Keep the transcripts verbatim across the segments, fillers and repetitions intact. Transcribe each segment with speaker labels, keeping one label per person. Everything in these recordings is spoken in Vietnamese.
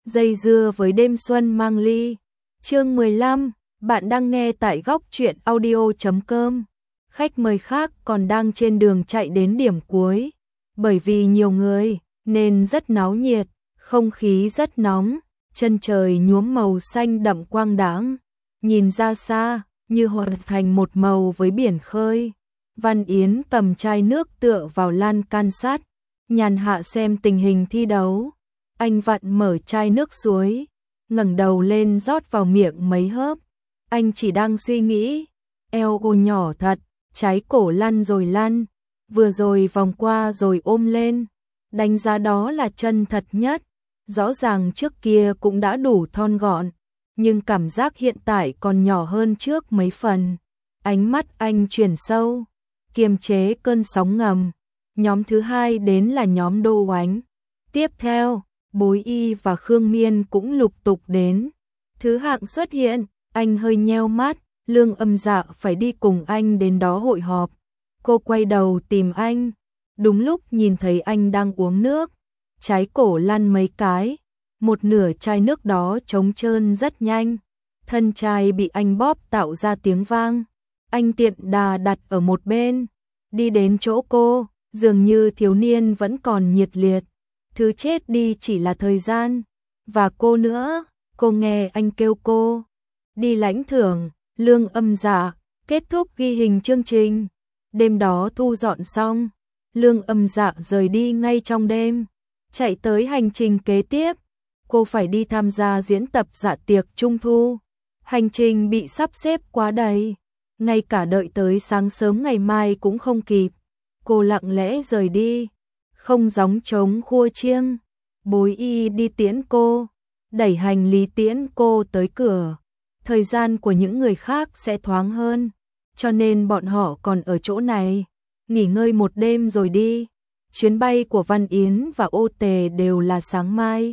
Speaker 1: dây dưa với đêm xuân mang ly. Chương mười lăm, bạn đang nghe tại góc truyện audio chấm com. Khách mời khác còn đang trên đường chạy đến điểm cuối. Bởi vì nhiều người nên rất náo nhiệt, không khí rất nóng, chân trời nhuốm màu xanh đậm quang đãng, nhìn ra xa như hoàn thành một màu với biển khơi. Văn Yến cầm chai nước tựa vào lan can sát, nhàn hạ xem tình hình thi đấu. Anh vặn mở chai nước suối, ngẩng đầu lên rót vào miệng mấy hớp. Anh chỉ đang suy nghĩ, eo cô nhỏ thật, trái cổ lăn rồi lăn, vừa rồi vòng qua rồi ôm lên. Đánh giá đó là chân thật nhất. Rõ ràng trước kia cũng đã đủ thon gọn, nhưng cảm giác hiện tại còn nhỏ hơn trước mấy phần. Ánh mắt anh chuyển sâu, kiềm chế cơn sóng ngầm. Nhóm thứ hai đến là nhóm Đô Oánh. Tiếp theo, Bối Y và Khương Miên cũng lục tục đến. Thứ hạng xuất hiện, anh hơi nheo mắt, Lương Âm Dạ phải đi cùng anh đến đó hội họp. Cô quay đầu tìm anh, đúng lúc nhìn thấy anh đang uống nước, trái cổ lăn mấy cái, một nửa chai nước đó trống trơn rất nhanh. Thân chai bị anh bóp tạo ra tiếng vang. Anh tiện đà đặt ở một bên, đi đến chỗ cô, dường như thiếu niên vẫn còn nhiệt liệt. Thứ chết đi chỉ là thời gian, và cô nữa. Cô nghe anh kêu cô đi lãnh thưởng. Lương Âm Dạ kết thúc ghi hình chương trình. Đêm đó thu dọn xong, Lương Âm Dạ rời đi ngay trong đêm, chạy tới hành trình kế tiếp. Cô phải đi tham gia diễn tập dạ tiệc trung thu. Hành trình bị sắp xếp quá đầy, ngay cả đợi tới sáng sớm ngày mai cũng không kịp. Cô lặng lẽ rời đi, không gióng trống khua chiêng. Bối Y đi tiễn cô, đẩy hành lý tiễn cô tới cửa. Thời gian của những người khác sẽ thoáng hơn, cho nên bọn họ còn ở chỗ này, nghỉ ngơi một đêm rồi đi. Chuyến bay của Văn Yến và Ô Tề đều là sáng mai.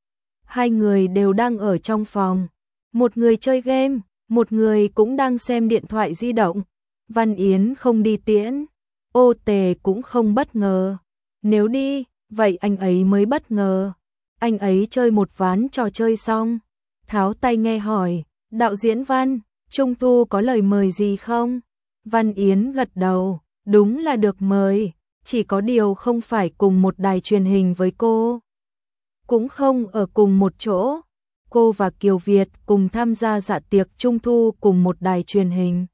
Speaker 1: Hai người đều đang ở trong phòng, một người chơi game, một người cũng đang xem điện thoại di động. Văn Yến không đi tiễn, Ô Tề cũng không bất ngờ. Nếu đi, vậy anh ấy mới bất ngờ. Anh ấy chơi một ván trò chơi xong, tháo tay nghe hỏi, đạo diễn Văn, Trung thu có lời mời gì không? Văn Yến gật đầu, đúng là được mời, chỉ có điều không phải cùng một đài truyền hình với cô, cũng không ở cùng một chỗ. Cô và Kiều Việt cùng tham gia dạ tiệc Trung thu cùng một đài truyền hình.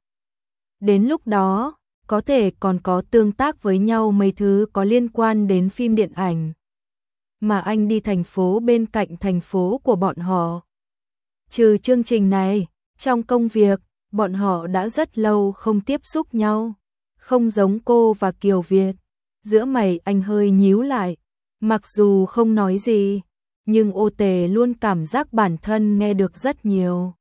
Speaker 1: Đến lúc đó, có thể còn có tương tác với nhau mấy thứ có liên quan đến phim điện ảnh. Mà anh đi thành phố bên cạnh thành phố của bọn họ. Trừ chương trình này, trong công việc, bọn họ đã rất lâu không tiếp xúc nhau. Không giống cô và Kiều Việt, giữa mày anh hơi nhíu lại, mặc dù không nói gì, nhưng Ô Tề luôn cảm giác bản thân nghe được rất nhiều.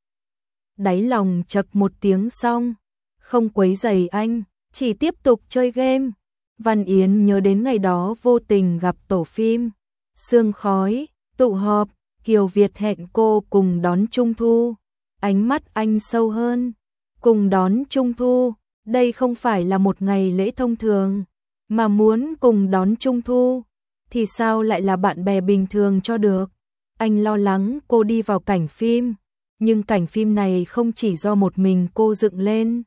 Speaker 1: Đáy lòng chật một tiếng xong, không quấy rầy anh, chỉ tiếp tục chơi game. Văn Yến nhớ đến ngày đó vô tình gặp tổ phim Sương Khói, tụ họp, Kiều Việt hẹn cô cùng đón Trung thu. Ánh mắt anh sâu hơn, cùng đón Trung thu, đây không phải là một ngày lễ thông thường, mà muốn cùng đón Trung thu, thì sao lại là bạn bè bình thường cho được. Anh lo lắng cô đi vào cảnh phim, nhưng cảnh phim này không chỉ do một mình cô dựng lên.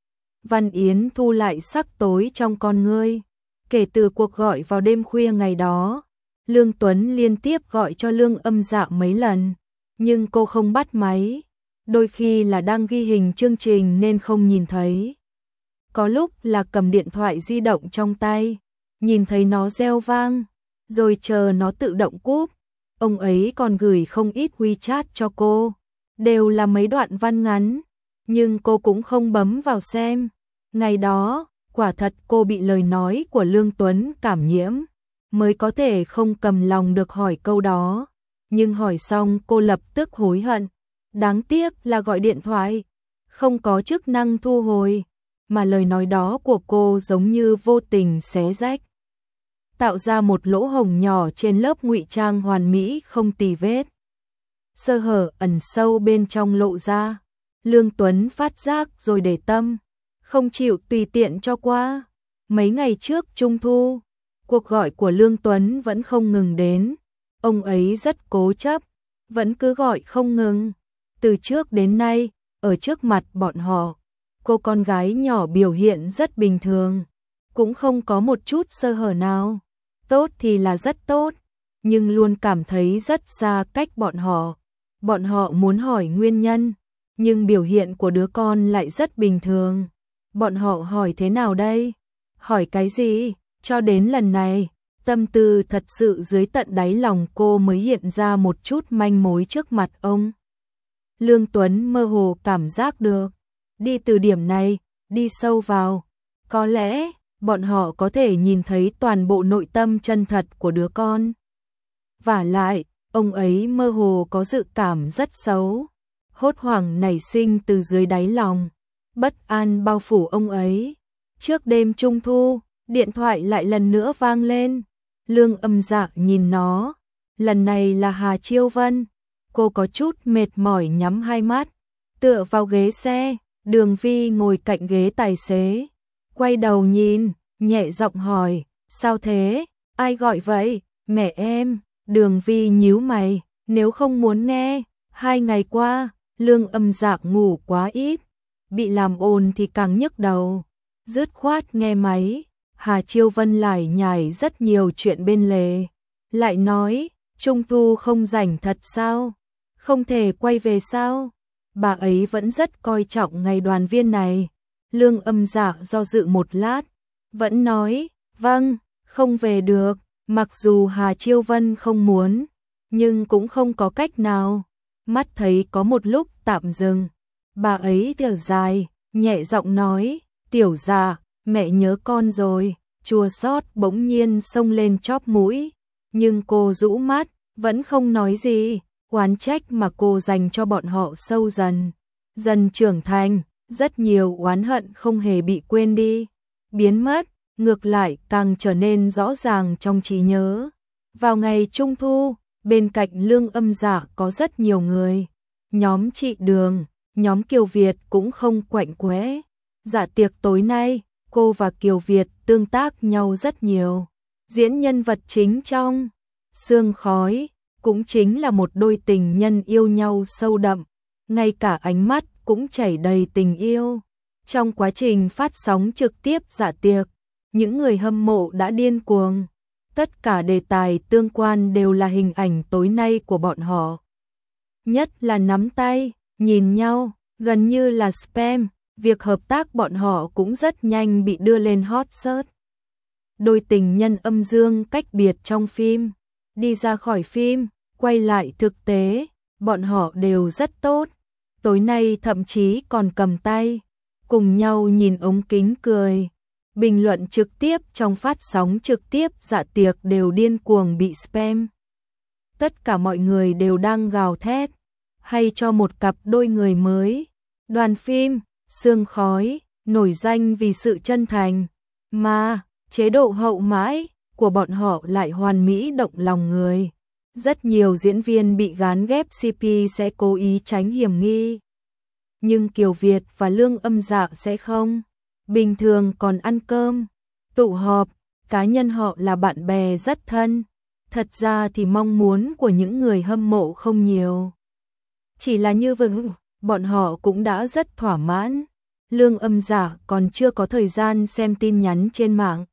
Speaker 1: Văn Yến thu lại sắc tối trong con ngươi. Kể từ cuộc gọi vào đêm khuya ngày đó, Lương Tuấn liên tiếp gọi cho Lương Âm Dạ mấy lần, nhưng cô không bắt máy. Đôi khi là đang ghi hình chương trình nên không nhìn thấy. Có lúc là cầm điện thoại di động trong tay, nhìn thấy nó reo vang, rồi chờ nó tự động cúp. Ông ấy còn gửi không ít WeChat cho cô, đều là mấy đoạn văn ngắn, nhưng cô cũng không bấm vào xem. Ngày đó, quả thật cô bị lời nói của Lương Tuấn cảm nhiễm, mới có thể không cầm lòng được hỏi câu đó. Nhưng hỏi xong cô lập tức hối hận. Đáng tiếc là gọi điện thoại không có chức năng thu hồi, mà lời nói đó của cô giống như vô tình xé rách, tạo ra một lỗ hổng nhỏ trên lớp ngụy trang hoàn mỹ không tì vết. Sơ hở ẩn sâu bên trong lộ ra. Lương Tuấn phát giác rồi để tâm, không chịu tùy tiện cho qua. Mấy ngày trước Trung thu, cuộc gọi của Lương Tuấn vẫn không ngừng đến. Ông ấy rất cố chấp, vẫn cứ gọi không ngừng. Từ trước đến nay, ở trước mặt bọn họ, cô con gái nhỏ biểu hiện rất bình thường, cũng không có một chút sơ hở nào. Tốt thì là rất tốt, nhưng luôn cảm thấy rất xa cách bọn họ. Bọn họ muốn hỏi nguyên nhân, nhưng biểu hiện của đứa con lại rất bình thường. Bọn họ hỏi thế nào đây? Hỏi cái gì? Cho đến lần này, tâm tư thật sự dưới tận đáy lòng cô mới hiện ra một chút manh mối trước mặt ông. Lương Tuấn mơ hồ cảm giác được, đi từ điểm này, đi sâu vào, có lẽ bọn họ có thể nhìn thấy toàn bộ nội tâm chân thật của đứa con. Vả lại, ông ấy mơ hồ có dự cảm rất xấu, hốt hoảng nảy sinh từ dưới đáy lòng, bất an bao phủ ông ấy. Trước đêm trung thu, điện thoại lại lần nữa vang lên. Lương Âm Dạ nhìn nó, lần này là Hà Chiêu Vân. Cô có chút mệt mỏi nhắm hai mắt, tựa vào ghế xe. Đường Vi ngồi cạnh ghế tài xế, quay đầu nhìn, nhẹ giọng hỏi, sao thế, ai gọi vậy, mẹ em. Đường Vi nhíu mày, nếu không muốn nghe, hai ngày qua, Lương Âm Dạ ngủ quá ít, bị làm ồn thì càng nhức đầu. Dứt khoát nghe máy, Hà Chiêu Vân lại nhải rất nhiều chuyện bên lề, lại nói, Trung thu không rảnh thật sao, không thể quay về sao, bà ấy vẫn rất coi trọng ngày đoàn viên này. Lương Âm Dạ do dự một lát, vẫn nói, vâng, không về được, mặc dù Hà Chiêu Vân không muốn, nhưng cũng không có cách nào. Mắt thấy có một lúc tạm dừng, bà ấy thở dài, nhẹ giọng nói, Tiểu Dạ, mẹ nhớ con rồi. Chua xót bỗng nhiên xông lên chóp mũi, nhưng cô rũ mắt, vẫn không nói gì. Oán trách mà cô dành cho bọn họ sâu dần, dần trưởng thành, rất nhiều oán hận không hề bị quên đi, biến mất, ngược lại càng trở nên rõ ràng trong trí nhớ. Vào ngày Trung thu, bên cạnh Lương Âm Dạ có rất nhiều người, nhóm chị Đường, nhóm Kiều Việt cũng không quạnh quẽ. Dạ tiệc tối nay, cô và Kiều Việt tương tác nhau rất nhiều, diễn nhân vật chính trong Sương Khói, cũng chính là một đôi tình nhân yêu nhau sâu đậm, ngay cả ánh mắt cũng chảy đầy tình yêu. Trong quá trình phát sóng trực tiếp dạ tiệc, những người hâm mộ đã điên cuồng, tất cả đề tài tương quan đều là hình ảnh tối nay của bọn họ. Nhất là nắm tay, nhìn nhau, gần như là spam. Việc hợp tác bọn họ cũng rất nhanh bị đưa lên hot search. Đôi tình nhân âm dương cách biệt trong phim, đi ra khỏi phim, quay lại thực tế, bọn họ đều rất tốt. Tối nay thậm chí còn cầm tay, cùng nhau nhìn ống kính cười. Bình luận trực tiếp trong phát sóng trực tiếp dạ tiệc đều điên cuồng bị spam. Tất cả mọi người đều đang gào thét, hay cho một cặp đôi người mới. Đoàn phim Sương Khói, nổi danh vì sự chân thành, mà chế độ hậu mãi của bọn họ lại hoàn mỹ động lòng người. Rất nhiều diễn viên bị gán ghép xê pê sẽ cố ý tránh hiểm nghi. Nhưng Kiều Việt và Lương Âm Dạ sẽ không. Bình thường còn ăn cơm, tụ họp, cá nhân họ là bạn bè rất thân. Thật ra thì mong muốn của những người hâm mộ không nhiều. Chỉ là như vậy, bọn họ cũng đã rất thỏa mãn. Lương Âm Dạ còn chưa có thời gian xem tin nhắn trên mạng.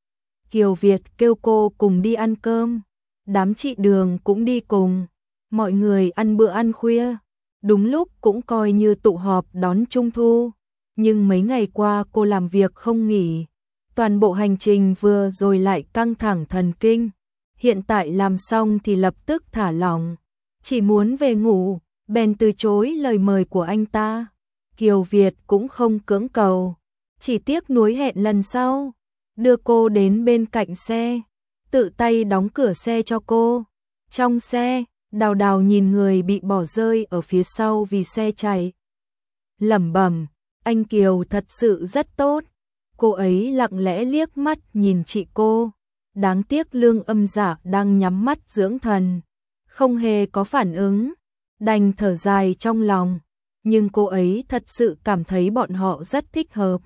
Speaker 1: Kiều Việt kêu cô cùng đi ăn cơm, đám chị Đường cũng đi cùng. Mọi người ăn bữa ăn khuya, đúng lúc cũng coi như tụ họp đón Trung thu. Nhưng mấy ngày qua cô làm việc không nghỉ, toàn bộ hành trình vừa rồi lại căng thẳng thần kinh. Hiện tại làm xong thì lập tức thả lỏng, chỉ muốn về ngủ, bèn từ chối lời mời của anh ta. Kiều Việt cũng không cưỡng cầu, chỉ tiếc nuối hẹn lần sau, đưa cô đến bên cạnh xe, tự tay đóng cửa xe cho cô. Trong xe, Đào Đào nhìn người bị bỏ rơi ở phía sau vì xe chạy, lẩm bẩm, anh Kiều thật sự rất tốt. Cô ấy lặng lẽ liếc mắt nhìn chị cô, đáng tiếc Lương Âm Dạ đang nhắm mắt dưỡng thần, không hề có phản ứng, đành thở dài trong lòng. Nhưng cô ấy thật sự cảm thấy bọn họ rất thích hợp.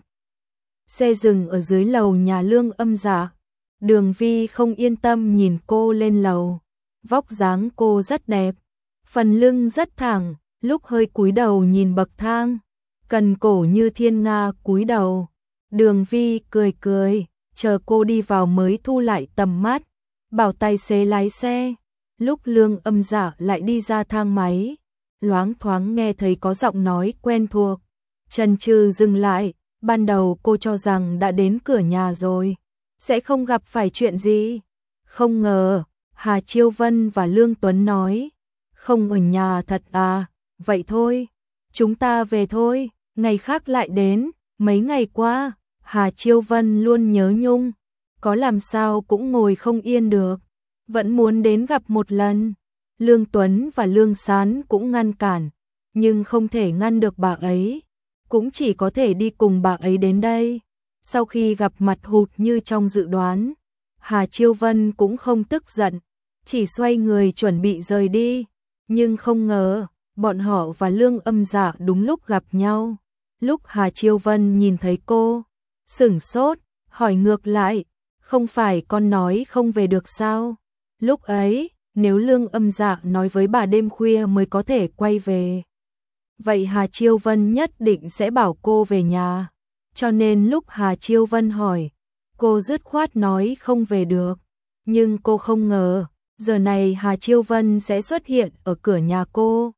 Speaker 1: Xe dừng ở dưới lầu nhà Lương Âm Dạ. Đường Vi không yên tâm nhìn cô lên lầu. Vóc dáng cô rất đẹp, phần lưng rất thẳng, lúc hơi cúi đầu nhìn bậc thang, cần cổ như thiên nga cúi đầu. Đường Vi cười cười, chờ cô đi vào mới thu lại tầm mắt, bảo tài xế lái xe. Lúc Lương Âm Dạ lại đi ra thang máy, loáng thoáng nghe thấy có giọng nói quen thuộc. Chần chừ dừng lại, ban đầu cô cho rằng đã đến cửa nhà rồi, sẽ không gặp phải chuyện gì. Không ngờ, Hà Chiêu Vân và Lương Tuấn nói, không ở nhà thật à, vậy thôi, chúng ta về thôi, ngày khác lại đến. Mấy ngày qua, Hà Chiêu Vân luôn nhớ Nhung, có làm sao cũng ngồi không yên được, vẫn muốn đến gặp một lần. Lương Tuấn và Lương Sán cũng ngăn cản, nhưng không thể ngăn được bà ấy, cũng chỉ có thể đi cùng bà ấy đến đây. Sau khi gặp mặt hụt như trong dự đoán, Hà Chiêu Vân cũng không tức giận, chỉ xoay người chuẩn bị rời đi, nhưng không ngờ, bọn họ và Lương Âm Dạ đúng lúc gặp nhau. Lúc Hà Chiêu Vân nhìn thấy cô, sửng sốt, hỏi ngược lại, không phải con nói không về được sao? Lúc ấy, nếu Lương Âm Dạ nói với bà đêm khuya mới có thể quay về, vậy Hà Chiêu Vân nhất định sẽ bảo cô về nhà. Cho nên lúc Hà Chiêu Vân hỏi, cô dứt khoát nói không về được. Nhưng cô không ngờ, giờ này Hà Chiêu Vân sẽ xuất hiện ở cửa nhà cô.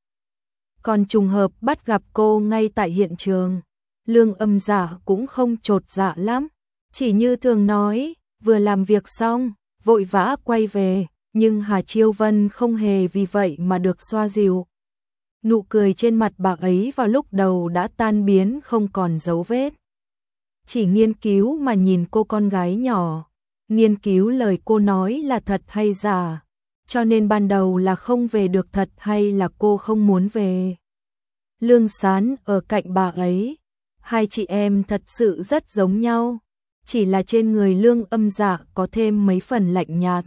Speaker 1: Còn trùng hợp bắt gặp cô ngay tại hiện trường. Lương Âm Dạ cũng không chột dạ lắm, chỉ như thường nói, vừa làm việc xong, vội vã quay về. Nhưng Hà Chiêu Vân không hề vì vậy mà được xoa dịu. Nụ cười trên mặt bà ấy vào lúc đầu đã tan biến không còn dấu vết. Chỉ nghiên cứu mà nhìn cô con gái nhỏ, nghiên cứu lời cô nói là thật hay giả, cho nên ban đầu là không về được thật hay là cô không muốn về. Lương Sán ở cạnh bà ấy, hai chị em thật sự rất giống nhau, chỉ là trên người Lương Âm Dạ có thêm mấy phần lạnh nhạt.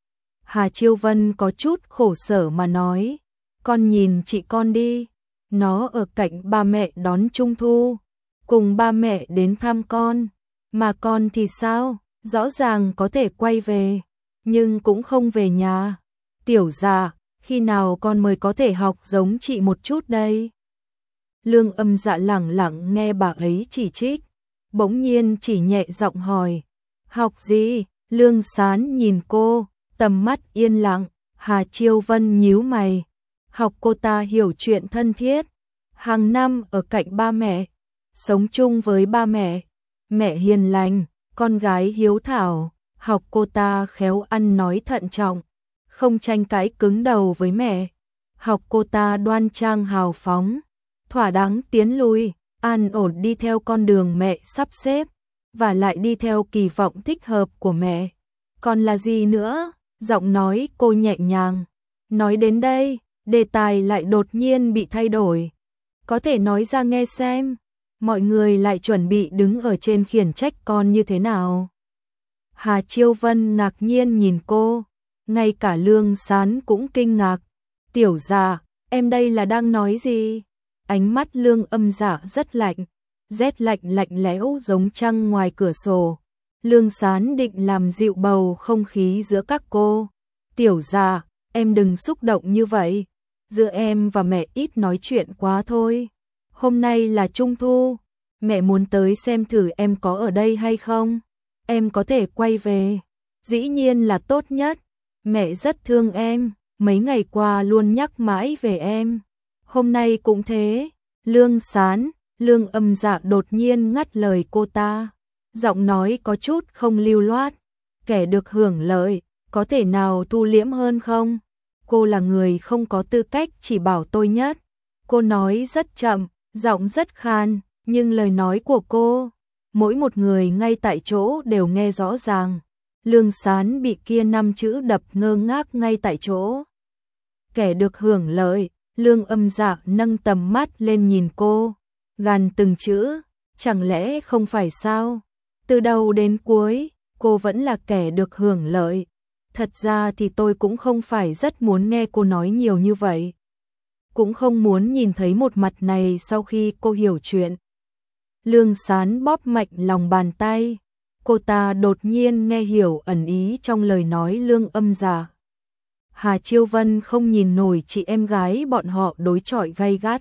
Speaker 1: Hà Chiêu Vân có chút khổ sở mà nói, con nhìn chị con đi, nó ở cạnh ba mẹ đón Trung Thu, cùng ba mẹ đến thăm con, mà con thì sao, rõ ràng có thể quay về, nhưng cũng không về nhà. Tiểu Dạ, khi nào con mới có thể học giống chị một chút đây? Lương Âm Dạ lẳng lặng nghe bà ấy chỉ trích, bỗng nhiên chỉ nhẹ giọng hỏi, học gì? Lương Sán nhìn cô, tầm mắt yên lặng. Hà Chiêu Vân nhíu mày, học cô ta hiểu chuyện thân thiết, hàng năm ở cạnh ba mẹ, sống chung với ba mẹ, mẹ hiền lành, con gái hiếu thảo, học cô ta khéo ăn nói thận trọng, không tranh cãi cứng đầu với mẹ, học cô ta đoan trang hào phóng, thỏa đáng tiến lui, an ổn đi theo con đường mẹ sắp xếp, và lại đi theo kỳ vọng thích hợp của mẹ. Còn là gì nữa? Giọng nói cô nhẹ nhàng. Nói đến đây, đề tài lại đột nhiên bị thay đổi. Có thể nói ra nghe xem, mọi người lại chuẩn bị đứng ở trên khiển trách con như thế nào. Hà Chiêu Vân ngạc nhiên nhìn cô, ngay cả Lương Sán cũng kinh ngạc. Tiểu Dạ, em đây là đang nói gì? Ánh mắt Lương Âm Dạ rất lạnh, rét lạnh lạnh lẽo giống trăng ngoài cửa sổ. Lương Sán định làm dịu bầu không khí giữa các cô. Tiểu Dạ, em đừng xúc động như vậy. Giữa em và mẹ ít nói chuyện quá thôi. Hôm nay là Trung Thu, mẹ muốn tới xem thử em có ở đây hay không. Em có thể quay về, dĩ nhiên là tốt nhất. Mẹ rất thương em, mấy ngày qua luôn nhắc mãi về em. Hôm nay cũng thế. Lương Sán, Lương Âm Dạ đột nhiên ngắt lời cô ta. Giọng nói có chút không lưu loát. Kẻ được hưởng lợi, có thể nào thu liễm hơn không? Cô là người không có tư cách chỉ bảo tôi nhất. Cô nói rất chậm, giọng rất khan, nhưng lời nói của cô, mỗi một người ngay tại chỗ đều nghe rõ ràng. Lương Sán bị kia năm chữ đập ngơ ngác ngay tại chỗ. Kẻ được hưởng lợi, Lương Âm Dạ nâng tầm mắt lên nhìn cô, gàn từng chữ, chẳng lẽ không phải sao? Từ đầu đến cuối, cô vẫn là kẻ được hưởng lợi. Thật ra thì tôi cũng không phải rất muốn nghe cô nói nhiều như vậy. Cũng không muốn nhìn thấy một mặt này sau khi cô hiểu chuyện. Lương Sán bóp mạnh lòng bàn tay. Cô ta đột nhiên nghe hiểu ẩn ý trong lời nói Lương Âm Dạ. Hà Chiêu Vân không nhìn nổi chị em gái bọn họ đối chọi gay gắt.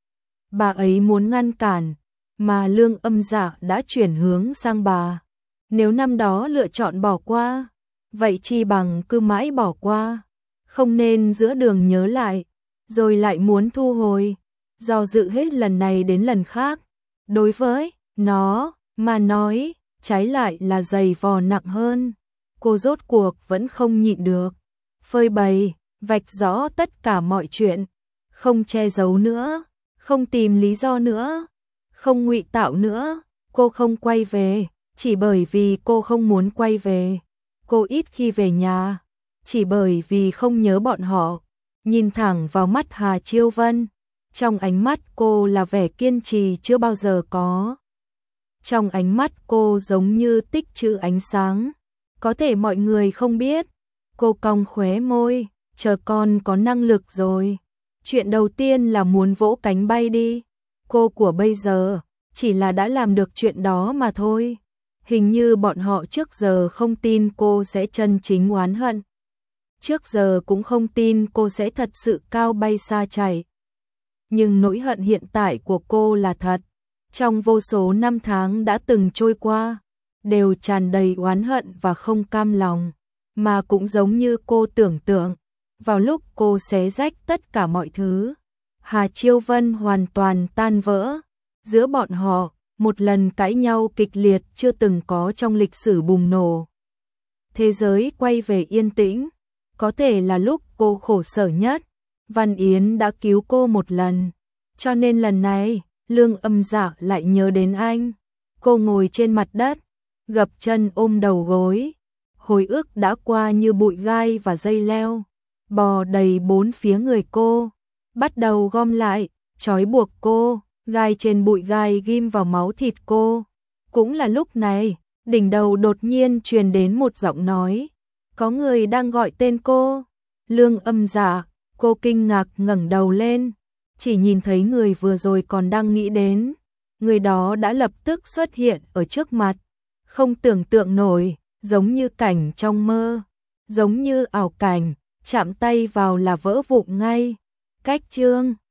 Speaker 1: Bà ấy muốn ngăn cản, mà Lương Âm Dạ đã chuyển hướng sang bà. Nếu năm đó lựa chọn bỏ qua, vậy chi bằng cứ mãi bỏ qua, không nên giữa đường nhớ lại, rồi lại muốn thu hồi, do dự hết lần này đến lần khác. Đối với nó mà nói, trái lại là giày vò nặng hơn. Cô rốt cuộc vẫn không nhịn được, phơi bày, vạch rõ tất cả mọi chuyện, không che giấu nữa, không tìm lý do nữa, không ngụy tạo nữa. Cô không quay về, chỉ bởi vì cô không muốn quay về. Cô ít khi về nhà, chỉ bởi vì không nhớ bọn họ. Nhìn thẳng vào mắt Hà Chiêu Vân, trong ánh mắt cô là vẻ kiên trì chưa bao giờ có. Trong ánh mắt cô giống như tích trữ ánh sáng. Có thể mọi người không biết. Cô cong khóe môi, chờ con có năng lực rồi. Chuyện đầu tiên là muốn vỗ cánh bay đi. Cô của bây giờ chỉ là đã làm được chuyện đó mà thôi. Hình như bọn họ trước giờ không tin cô sẽ chân chính oán hận. Trước giờ cũng không tin cô sẽ thật sự cao bay xa chạy. Nhưng nỗi hận hiện tại của cô là thật. Trong vô số năm tháng đã từng trôi qua, đều tràn đầy oán hận và không cam lòng. Mà cũng giống như cô tưởng tượng, vào lúc cô xé rách tất cả mọi thứ, Hà Chiêu Vân hoàn toàn tan vỡ. Giữa bọn họ, một lần cãi nhau kịch liệt chưa từng có trong lịch sử bùng nổ. Thế giới quay về yên tĩnh, có thể là lúc cô khổ sở nhất. Văn Yến đã cứu cô một lần, cho nên lần này, Lương Âm Dạ lại nhớ đến anh. Cô ngồi trên mặt đất, gập chân ôm đầu gối. Hồi ức đã qua như bụi gai và dây leo, bò đầy bốn phía người cô, bắt đầu gom lại, trói buộc cô, gai trên bụi gai ghim vào máu thịt cô. Cũng là lúc này, đỉnh đầu đột nhiên truyền đến một giọng nói, có người đang gọi tên cô. Lương Âm Dạ, cô kinh ngạc ngẩng đầu lên, chỉ nhìn thấy người vừa rồi còn đang nghĩ đến, người đó đã lập tức xuất hiện ở trước mặt, không tưởng tượng nổi, giống như cảnh trong mơ, giống như ảo cảnh, chạm tay vào là vỡ vụn ngay. Cách chương